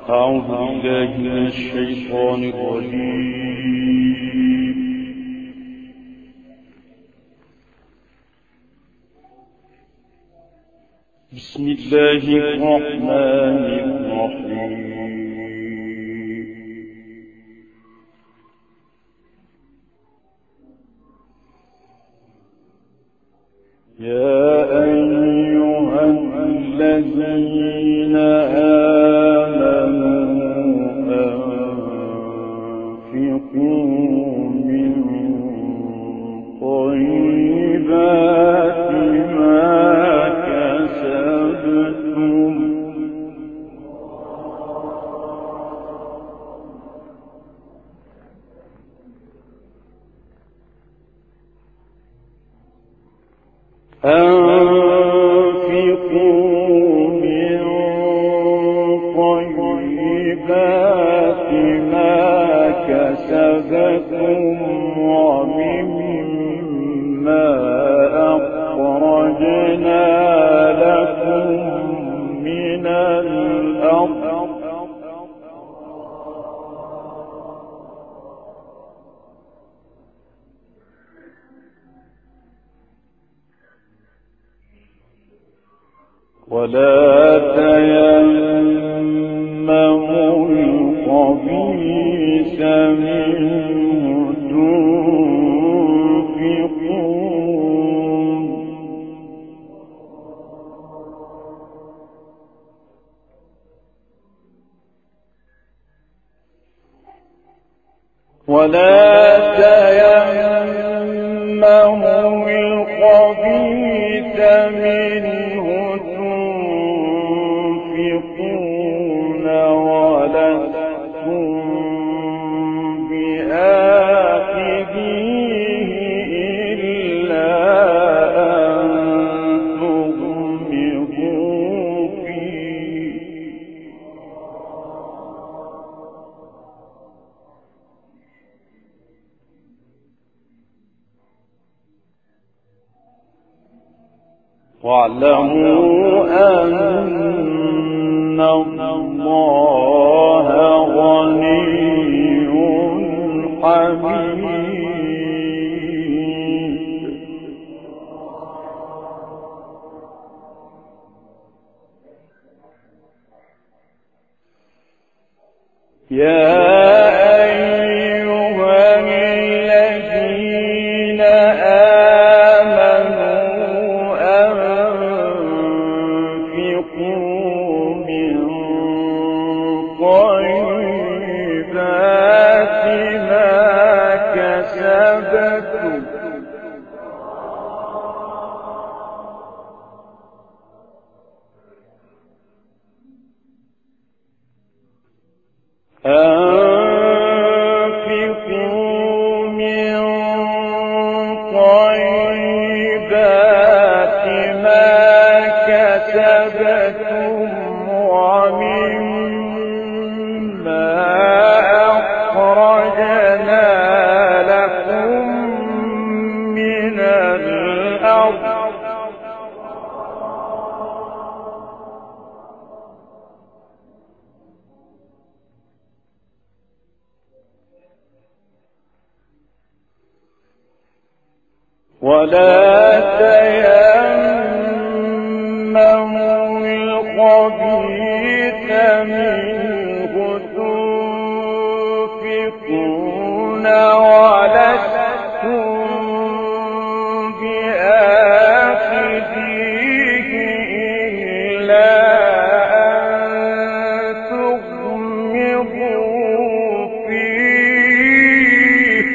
أعوذ بالله من الشيطان الرجيم. بسم الله الرحمن الرحيم. يا أيها الذين أنفقوا من طيبات ما كسبتم ومما أخرجنا لكم من الأرض ولا تيمموا الخبيث منه تنفقون ولستم بآخذيه إلا أن تغمضوا فيه واعلموا أن الله غني حميد. يا أيها الذين آمنوا أنفقوا من طيبات ما كسبتم ومما أخرجنا لكم من الأرض ولا تيمموا الخبيث منه تنفقون ولستم بآخذيه إلا أن تغمضوا فيه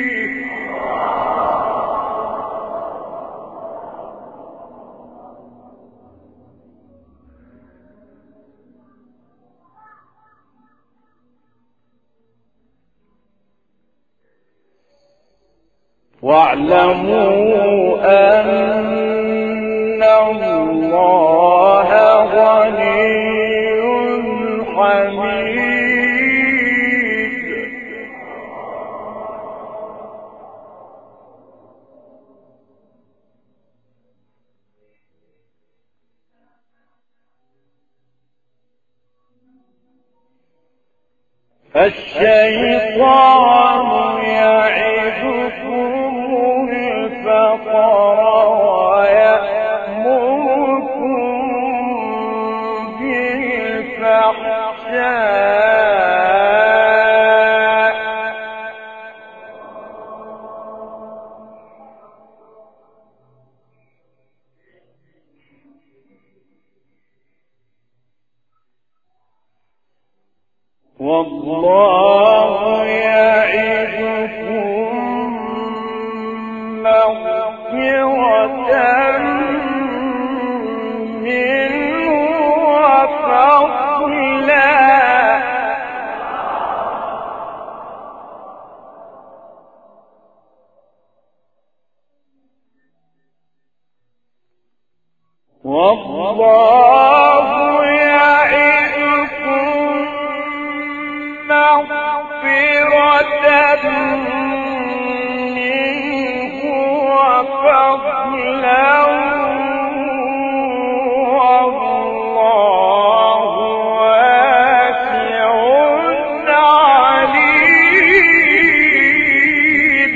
واعلموا أن الله غني حميد. الشيطان يعدكم الفقر ويأمركم بالفحشاء والله يعدكم مغفرة منه وفضلا والله يعدكم مغفرة منه وفضلا والله واسع عليم.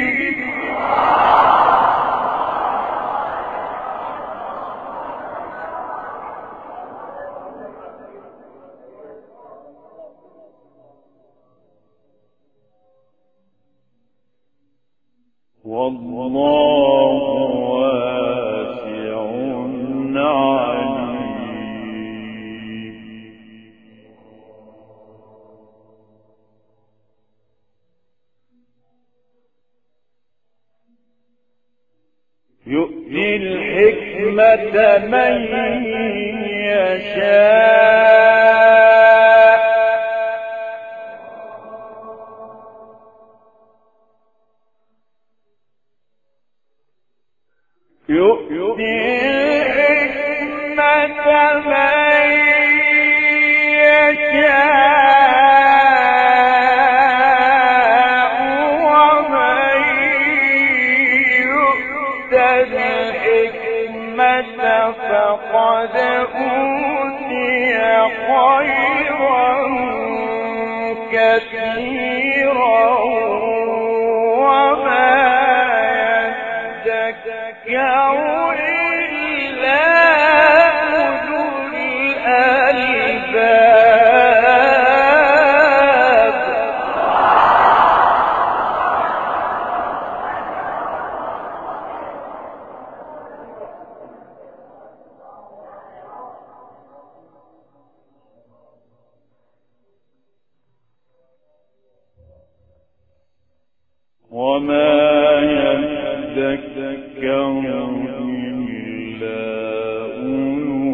والله واسع عليم. يؤتي الحكمة من يشاء يؤتي الحكمة من يشاء ومن يؤت الحكمة فقد أوتي خيرا كثيرا وما يذكر إلا أولو الألباب. وما يذكر إلا أولو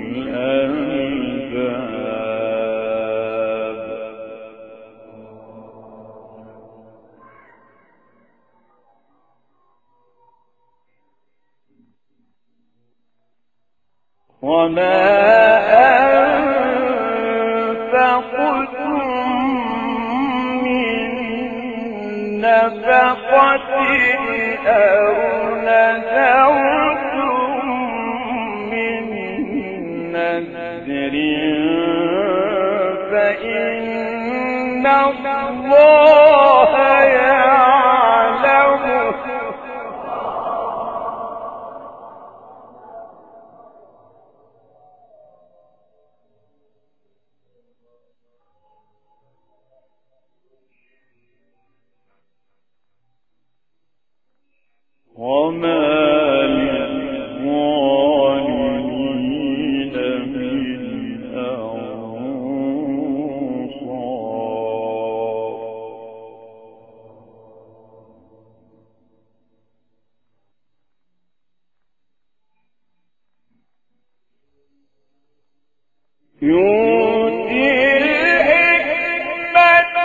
الألباب. وما أنفقتم من نفقة أو نذرتم من نذر فإن الله يعلمه وما للظالمين من أنصار. يؤتي الحكمة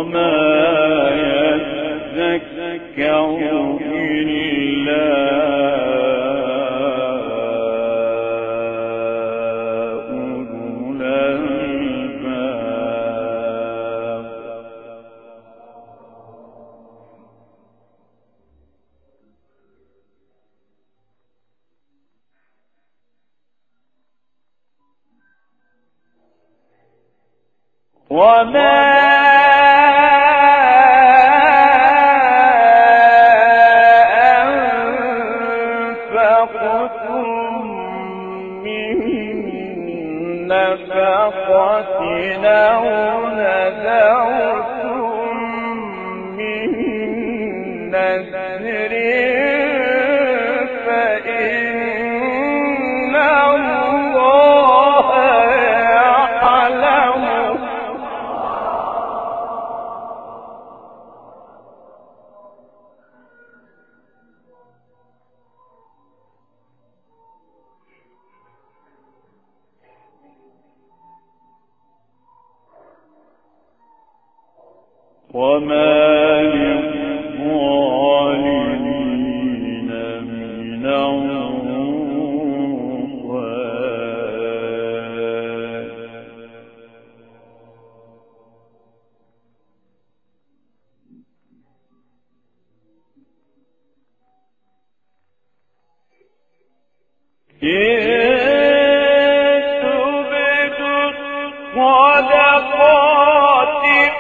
وما للظالمين من أنصار. إن تبدوا الصدقات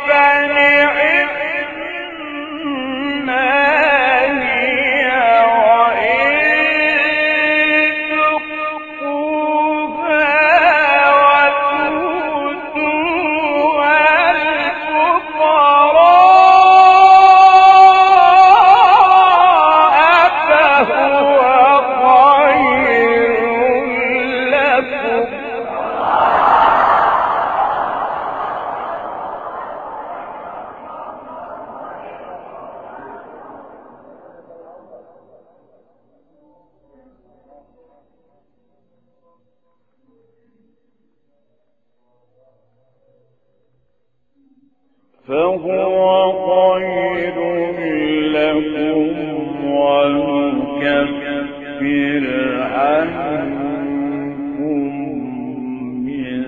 فهو خير لكم ويكفر عنكم من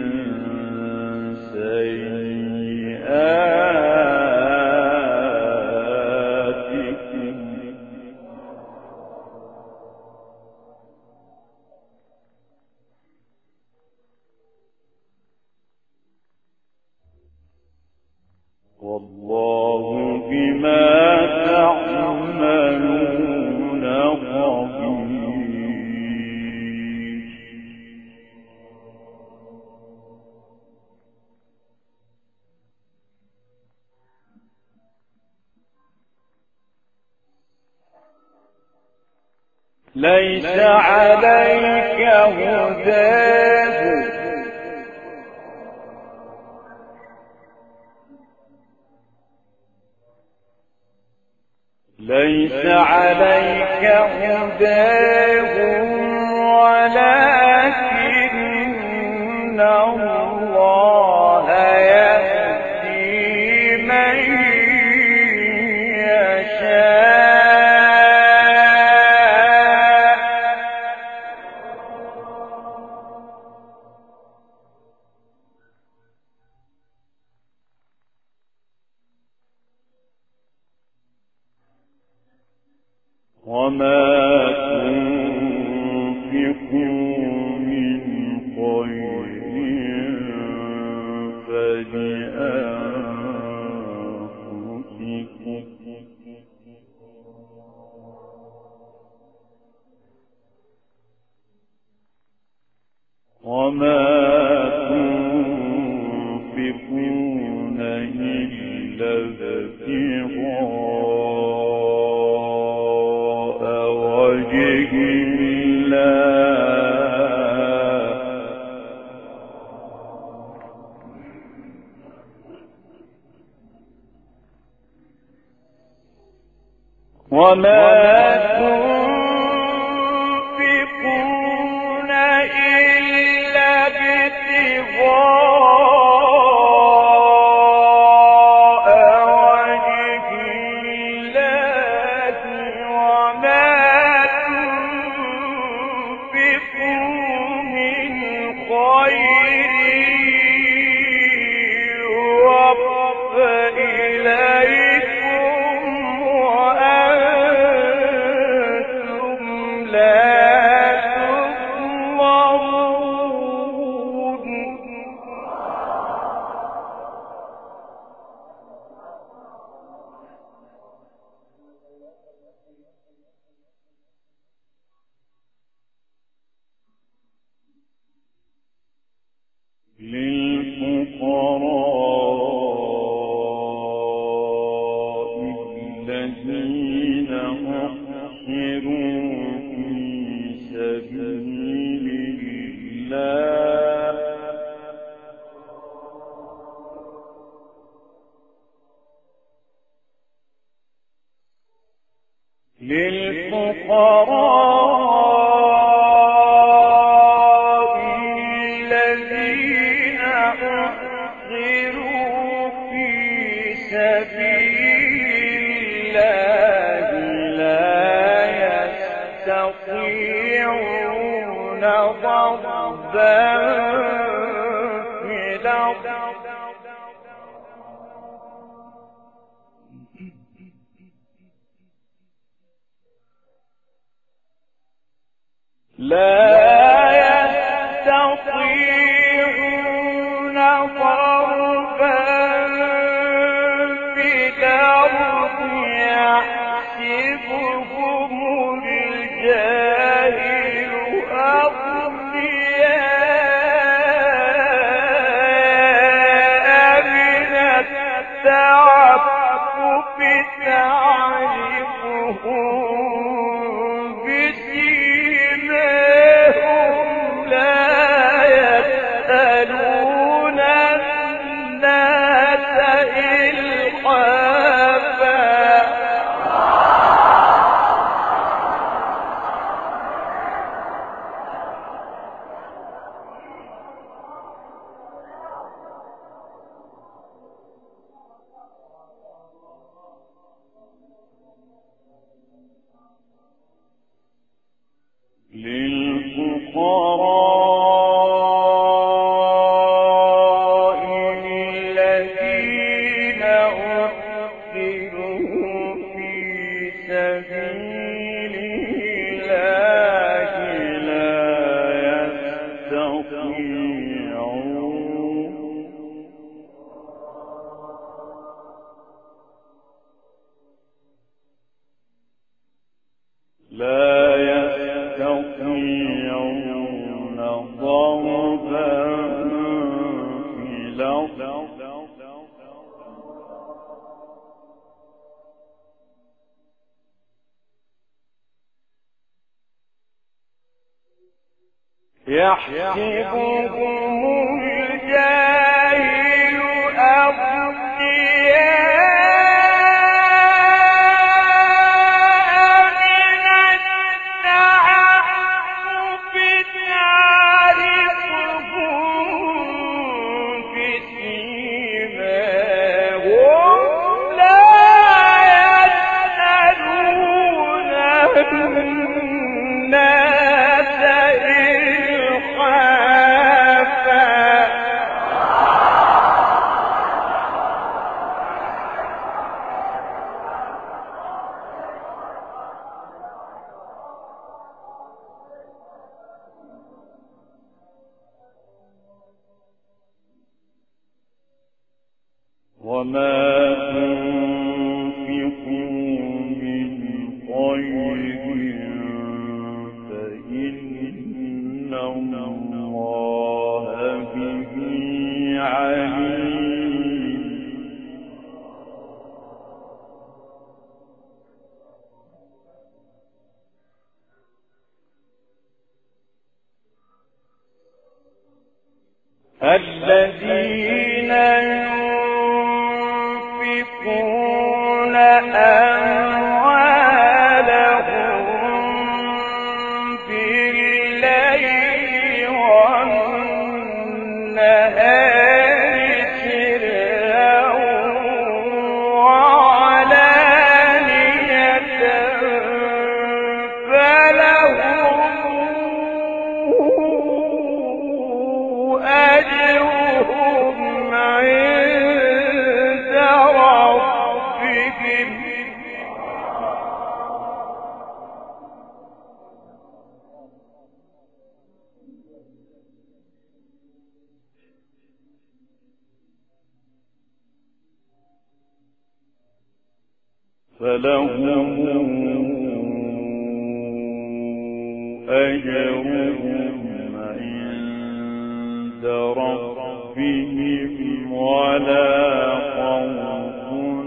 سيئاتكم والله بما تعملون خبير. ليس عليك هداهم ليس عليك هداهم ولكن الله يهدي من يشاء وما تنفقوا من خير فلأنفسكم وما تنفقون إلا ابتغاء وجه الله وما تنفقون إلا ابتغاء ضربا في الأرض لا يستطيعون ضربا في الأرض يحسبهم الجاهل أغنياء من التعفف تعرفهم بسيماهم لا يسألون الناس إلحافا للفقراء الذين أحصروا في سبيل الله لا يستطيعون ضربا في الأرض يحسبهم الجاهل أغنياء من التعفف تعرفهم بسيماهم لا يسألون الناس إلحافا وما تنفقوا من خير فإن الله به عليم الذين ينفقون أموالهم بالليل والنهار سرا وعلانية فلهم أجرهم عند ربهم عند ربهم ولا خوف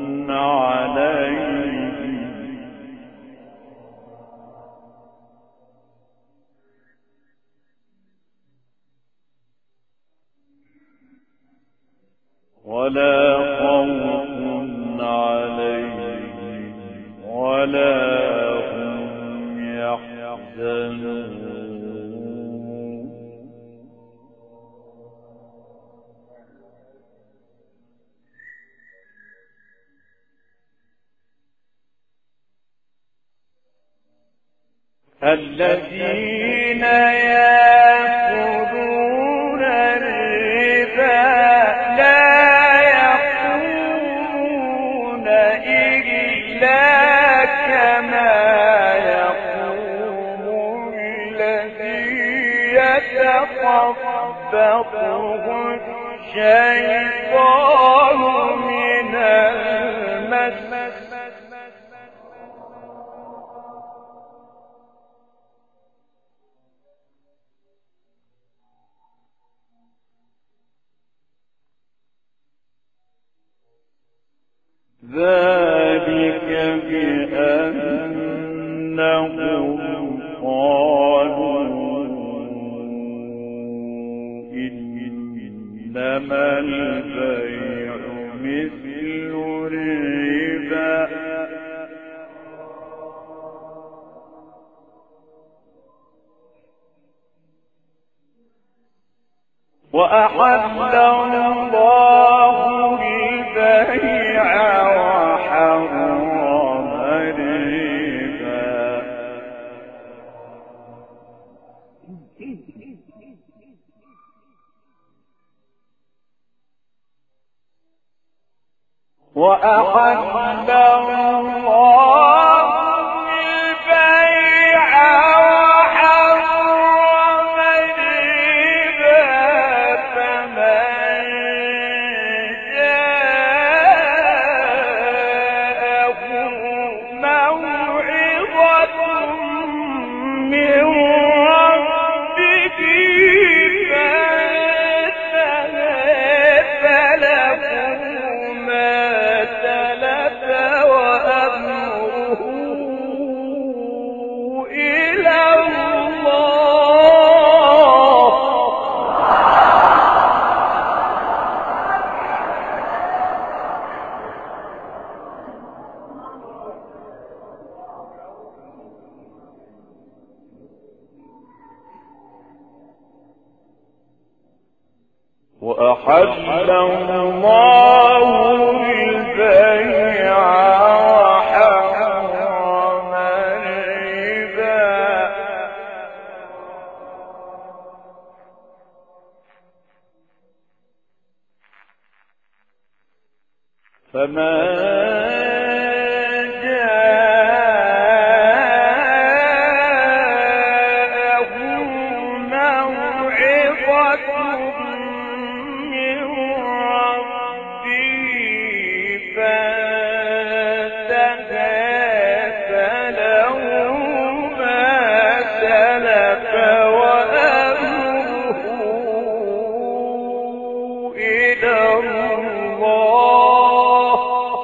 عليهم ولا هم يحزنون الذين يتخبطه الشيطان من المس ذلك بأنهم قالوا إنما البيع مثل الربا وأحل الله البيع وحرم الربا وأحل الله البيع وحرم الربا فمن جاءه موعظة من ربه فانتهى فله ما سلف وأمره إلى الله وأحل الله البيع وحرم الربا فمن جاءه موعظة من ربه فانتهى فله ما سلف وأمره إلى الله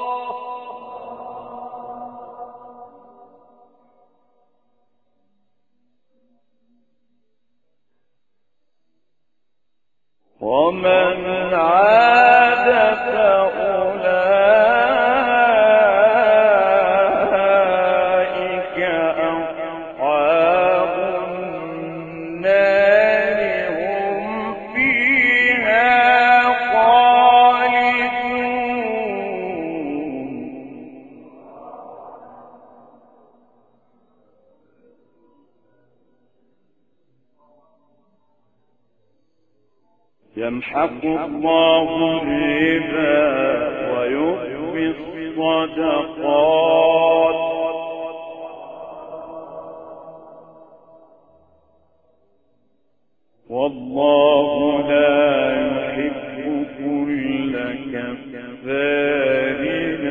ومن عاد فأولئك أصحاب النار هم فيها خالدون يمحق الله الربا ويربي الصدقات والله لا يحب كل كفار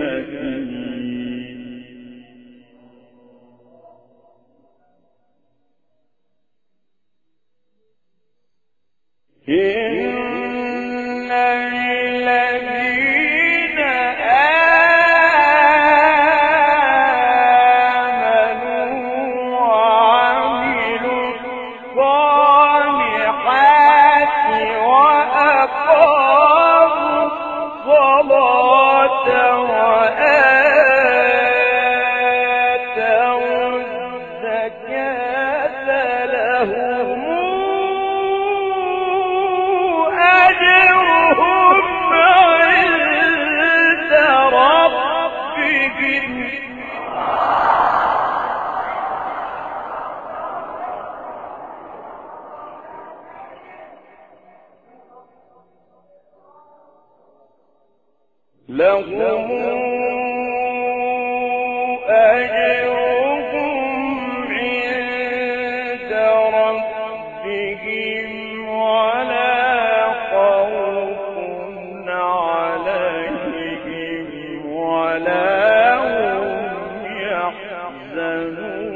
أثيم إن الذين آمنوا وعملوا الصالحات وأقاموا الصلاة وآتوا الزكاة لهم أجرهم عند ربهم لهم أجرهم عند ربهم يحزنون